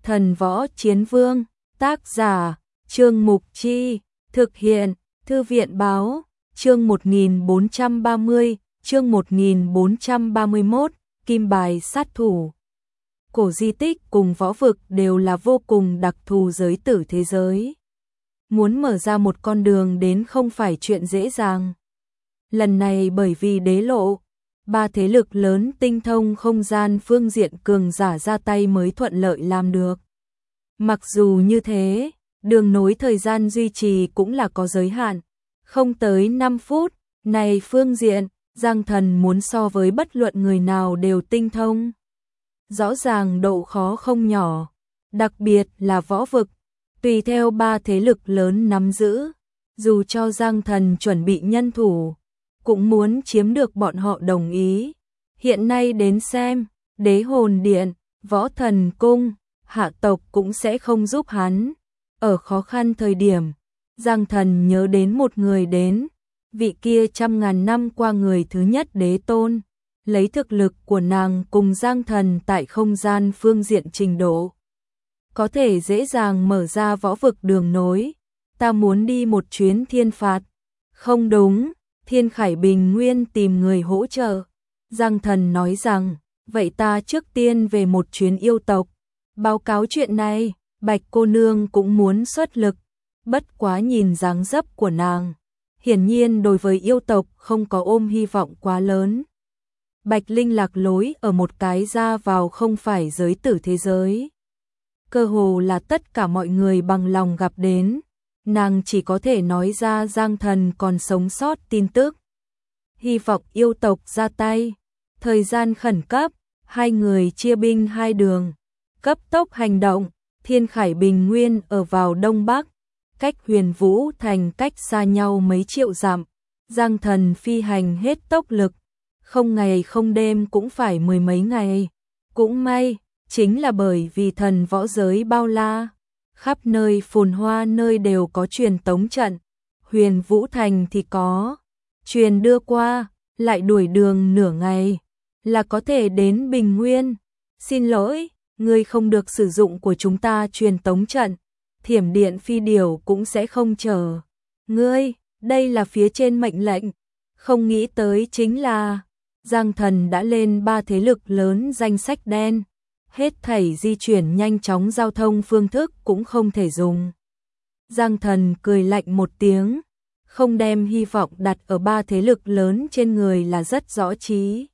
Thần Võ Chiến Vương, tác giả, Trương Mục Chi, thực hiện, Thư viện Báo, chương 1430, chương 1431, Kim Bài Sát Thủ. Cổ di tích cùng võ vực đều là vô cùng đặc thù giới tử thế giới. Muốn mở ra một con đường đến không phải chuyện dễ dàng. Lần này bởi vì đế lộ, ba thế lực lớn tinh thông không gian phương diện cường giả ra tay mới thuận lợi làm được. Mặc dù như thế, đường nối thời gian duy trì cũng là có giới hạn, không tới 5 phút, này phương diện, Giang Thần muốn so với bất luận người nào đều tinh thông. Rõ ràng độ khó không nhỏ, đặc biệt là võ vực, tùy theo ba thế lực lớn nắm giữ, dù cho Giang Thần chuẩn bị nhân thủ, cũng muốn chiếm được bọn họ đồng ý. Hiện nay đến xem, Đế Hồn Điện, Võ Thần Cung, hạ tộc cũng sẽ không giúp hắn. Ở khó khăn thời điểm, Giang Thần nhớ đến một người đến, vị kia trăm ngàn năm qua người thứ nhất đế tôn. Lấy thực lực của nàng cùng Giang Thần tại không gian phương diện trình độ, có thể dễ dàng mở ra võ vực đường nối. Ta muốn đi một chuyến thiên phạt. Không đúng, Thiên Khải Bình Nguyên tìm người hỗ trợ. Giang Thần nói rằng, vậy ta trước tiên về một chuyến yêu tộc. Báo cáo chuyện này, Bạch cô nương cũng muốn xuất lực. Bất quá nhìn dáng dấp của nàng, hiển nhiên đối với yêu tộc không có ôm hy vọng quá lớn. Bạch Linh lạc lối ở một cái ra vào không phải giới tử thế giới. Cơ hồ là tất cả mọi người bằng lòng gặp đến, nàng chỉ có thể nói ra Giang Thần còn sống sót tin tức. Hy vọng yêu tộc ra tay, thời gian khẩn cấp, hai người chia binh hai đường, cấp tốc hành động. Thiên Khải Bình Nguyên ở vào đông bắc, cách Huyền Vũ Thành cách xa nhau mấy triệu dặm. Giang Thần phi hành hết tốc lực, không ngày không đêm cũng phải mười mấy ngày. Cũng may, chính là bởi vì thần võ giới bao la, khắp nơi phồn hoa nơi đều có truyền tống trận. Huyền Vũ Thành thì có, truyền đưa qua, lại đuổi đường nửa ngày, là có thể đến Bình Nguyên. Xin lỗi, ngươi không được sử dụng của chúng ta truyền tống trận, Thiểm Điện Phi Điểu cũng sẽ không chờ ngươi, đây là phía trên mệnh lệnh. Không nghĩ tới chính là Giang Thần đã lên ba thế lực lớn danh sách đen, hết thảy di chuyển nhanh chóng giao thông phương thức cũng không thể dùng. Giang Thần cười lạnh một tiếng, không đem hy vọng đặt ở ba thế lực lớn trên người là rất rõ trí.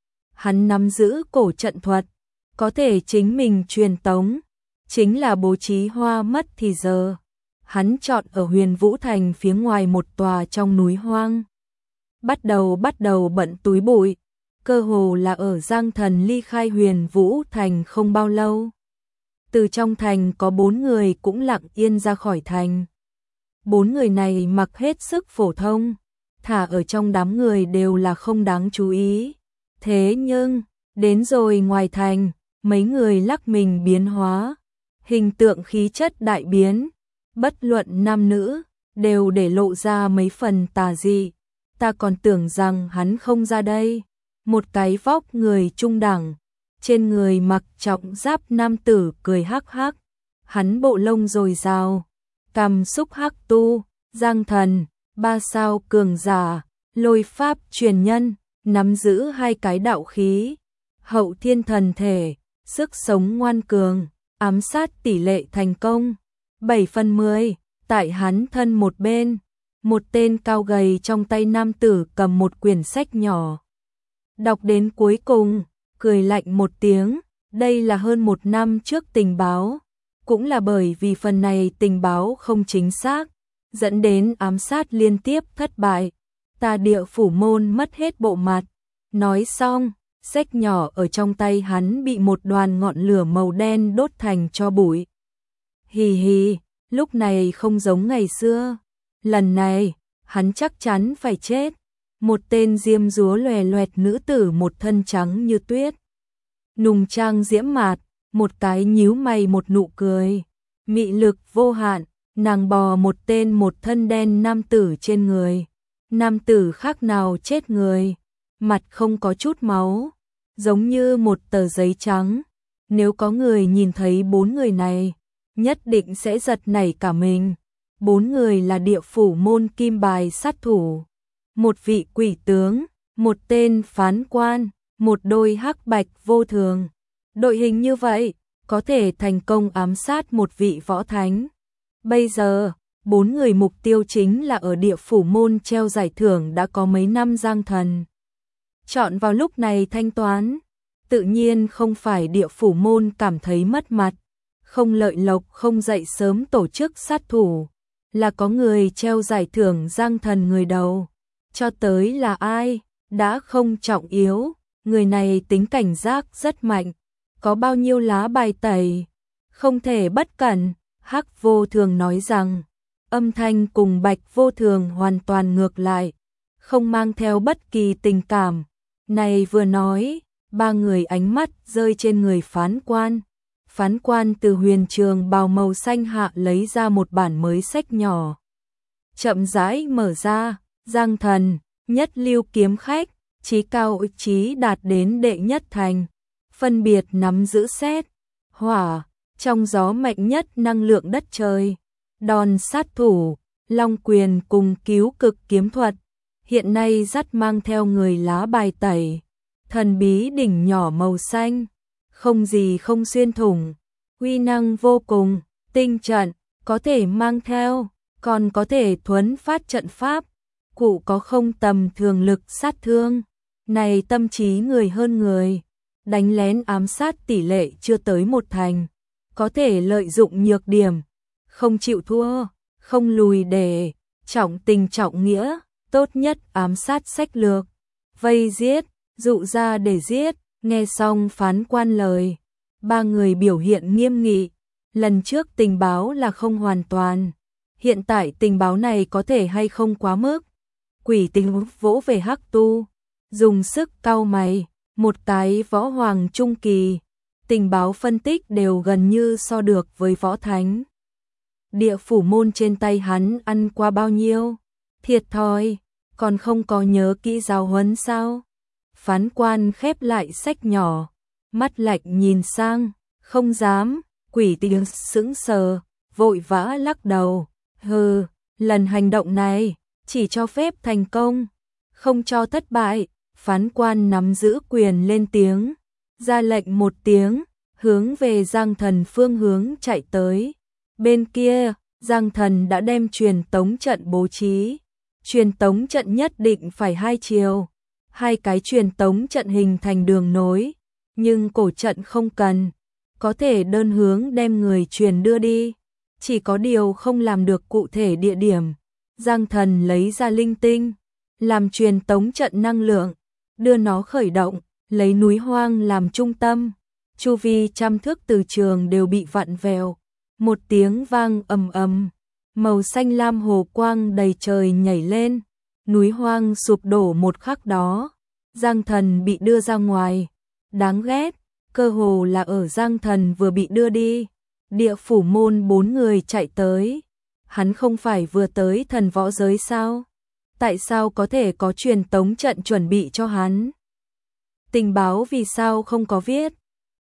Hắn nắm giữ cổ trận thuật, có thể chính mình truyền tống, chính là bố trí hoa mất thì giờ. Hắn chọn ở Huyền Vũ Thành phía ngoài một tòa trong núi hoang. Bắt đầu bận túi bụi, cơ hồ là ở Giang Thần ly khai Huyền Vũ Thành không bao lâu. Từ trong thành có 4 người cũng lặng yên ra khỏi thành. 4 người này mặc hết sức phổ thông, thả ở trong đám người đều là không đáng chú ý. Thế nhưng, đến rồi ngoài thành, mấy người lắc mình biến hóa, hình tượng khí chất đại biến, bất luận nam nữ, đều để lộ ra mấy phần tà dị. Ta còn tưởng rằng hắn không ra đây. Một cái vóc người trung đẳng, trên người mặc trọng giáp nam tử cười hắc hắc. Hắn bộ lông dồi dào, cằm xúc hắc tu, Giang Thần, 3 sao cường giả, lôi pháp truyền nhân, nắm giữ 2 cái đạo khí, hậu thiên thần thể, sức sống ngoan cường, ám sát tỷ lệ thành công 7/10. Tại hắn thân một bên, một tên cao gầy trong tay nam tử cầm một quyển sách nhỏ. Đọc đến cuối cùng, cười lạnh một tiếng, đây là hơn 1 năm trước tình báo. Cũng là bởi vì phần này tình báo không chính xác, dẫn đến ám sát liên tiếp thất bại. Ta Địa Phủ môn mất hết bộ mặt. Nói xong, sách nhỏ ở trong tay hắn bị một đoàn ngọn lửa màu đen đốt thành tro bụi. Hì hì, lúc này không giống ngày xưa. Lần này, hắn chắc chắn phải chết. Một tên diêm dúa lòe loẹt nữ tử một thân trắng như tuyết, nùng trang diễm mạt, một cái nhíu mày một nụ cười, mị lực vô hạn. Nàng bò một tên một thân đen nam tử trên người. Nam tử khác nào chết người, mặt không có chút máu, giống như một tờ giấy trắng. Nếu có người nhìn thấy 4 người này, nhất định sẽ giật nảy cả mình. 4 người là địa phủ môn kim bài sát thủ, một vị quỷ tướng, một tên phán quan, một đôi hắc bạch vô thường. Đội hình như vậy, có thể thành công ám sát một vị võ thánh. Bây giờ, 4 người mục tiêu chính là ở địa phủ môn treo giải thưởng đã có mấy năm Giang Thần. Chọn vào lúc này thanh toán, tự nhiên không phải địa phủ môn cảm thấy mất mặt, không lợi lộc không dậy sớm tổ chức sát thủ, là có người treo giải thưởng Giang Thần người đầu. Cho tới là ai, đã không trọng yếu, người này tính cảnh giác rất mạnh, có bao nhiêu lá bài tẩy, không thể bất cẩn. Hắc vô thường nói rằng, âm thanh cùng bạch vô thường hoàn toàn ngược lại, không mang theo bất kỳ tình cảm. Này vừa nói, ba người ánh mắt rơi trên người phán quan. Phán quan từ huyền trường bào màu xanh hạ lấy ra một bản mới sách nhỏ. Chậm rãi mở ra, Giang Thần, nhất lưu kiếm khách, chí cao chí đạt đến đệ nhất thành, phân biệt nắm giữ xét, hỏa, trong gió mạnh nhất năng lượng đất trời, đòn sát thủ, long quyền cùng cứu cực kiếm thuật, hiện nay dắt mang theo người lá bài tẩy, thần bí đỉnh nhỏ màu xanh, không gì không xuyên thủng, uy năng vô cùng, tinh trận, có thể mang theo, còn có thể thuấn phát trận pháp, cụ có không tầm thường lực sát thương, này tâm trí người hơn người, đánh lén ám sát tỷ lệ chưa tới 1 thành. Có thể lợi dụng nhược điểm, không chịu thua, không lùi để, trọng tình trọng nghĩa, tốt nhất ám sát sách lược, vây giết, dụ ra để giết. Nghe xong phán quan lời, ba người biểu hiện nghiêm nghị, lần trước tình báo là không hoàn toàn, hiện tại tình báo này có thể hay không quá mức. Quỷ tình vỗ về Hắc Tu, dùng sức cau mày, một cái võ hoàng trung kỳ, tình báo phân tích đều gần như so được với võ thánh. Địa phủ môn trên tay hắn ăn qua bao nhiêu? Thiệt thòi, còn không có nhớ kỹ giáo huấn sao? Phán quan khép lại sách nhỏ, mắt lạnh nhìn sang, không dám, quỷ tình sững sờ, vội vã lắc đầu. Hừ, lần hành động này, chỉ cho phép thành công, không cho thất bại. Phán quan nắm giữ quyền lên tiếng, ra lệnh một tiếng, hướng về Giang Thần phương hướng chạy tới. Bên kia, Giang Thần đã đem truyền tống trận bố trí. Truyền tống trận nhất định phải 2 chiều, 2 cái truyền tống trận hình thành đường nối, nhưng cổ trận không cần, có thể đơn hướng đem người truyền đưa đi, chỉ có điều không làm được cụ thể địa điểm. Giang Thần lấy ra linh tinh, làm truyền tống trận năng lượng, đưa nó khởi động, lấy núi hoang làm trung tâm, chu vi trăm thước từ trường đều bị vặn vẹo, một tiếng vang ầm ầm, màu xanh lam hồ quang đầy trời nhảy lên, núi hoang sụp đổ một khắc đó, Giang Thần bị đưa ra ngoài, đáng ghét, cơ hồ là ở Giang Thần vừa bị đưa đi, địa phủ môn 4 người chạy tới, hắn không phải vừa tới thần võ giới sao? Tại sao có thể có truyền tống trận chuẩn bị cho hắn? Tình báo vì sao không có viết?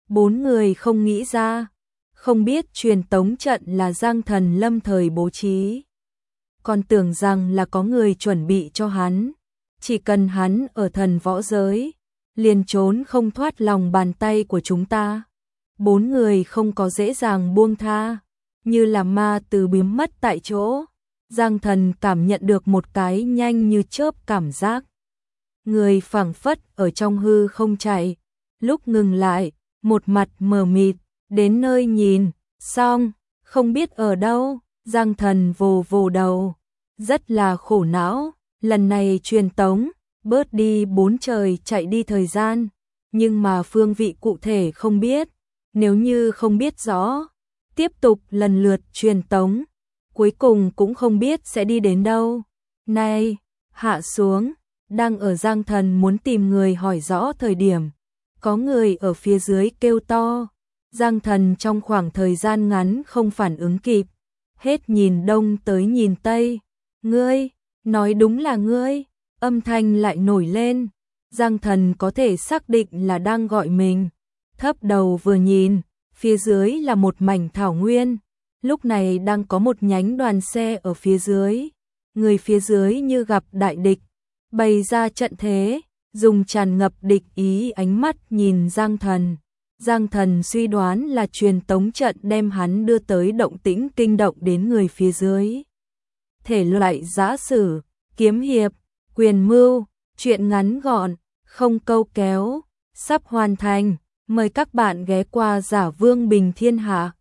4 người không nghĩ ra, không biết truyền tống trận là Giang Thần lâm thời bố trí. Còn tưởng rằng là có người chuẩn bị cho hắn, chỉ cần hắn ở thần võ giới, liền trốn không thoát lòng bàn tay của chúng ta. 4 người không có dễ dàng buông tha, như là ma từ biến mất tại chỗ. Giang Thần cảm nhận được một cái nhanh như chớp cảm giác. Người phảng phất ở trong hư không chạy, lúc ngừng lại, một mặt mờ mịt, đến nơi nhìn, xong, không biết ở đâu, Giang Thần vồ vồ đầu, rất là khổ não, lần này truyền tống, bớt đi 4 trời chạy đi thời gian, nhưng mà phương vị cụ thể không biết, nếu như không biết rõ, tiếp tục lần lượt truyền tống, cuối cùng cũng không biết sẽ đi đến đâu. Này, hạ xuống, đang ở Giang Thần muốn tìm người hỏi rõ thời điểm, có người ở phía dưới kêu to. Giang Thần trong khoảng thời gian ngắn không phản ứng kịp, hết nhìn đông tới nhìn tây. Ngươi, nói đúng là ngươi, âm thanh lại nổi lên. Giang Thần có thể xác định là đang gọi mình. thấp đầu vừa nhìn, phía dưới là một mảnh thảo nguyên. Lúc này đang có một nhánh đoàn xe ở phía dưới. Người phía dưới như gặp đại địch, bày ra trận thế, dùng tràn ngập địch ý ánh mắt nhìn Giang Thần. Giang Thần suy đoán là truyền tống trận đem hắn đưa tới động tĩnh kinh động đến người phía dưới. Thể loại giã sử, kiếm hiệp, quyền mưu, truyện ngắn gọn, không câu kéo, sắp hoàn thành. Mời các bạn ghé qua Giả Vương Bình Thiên Hạ.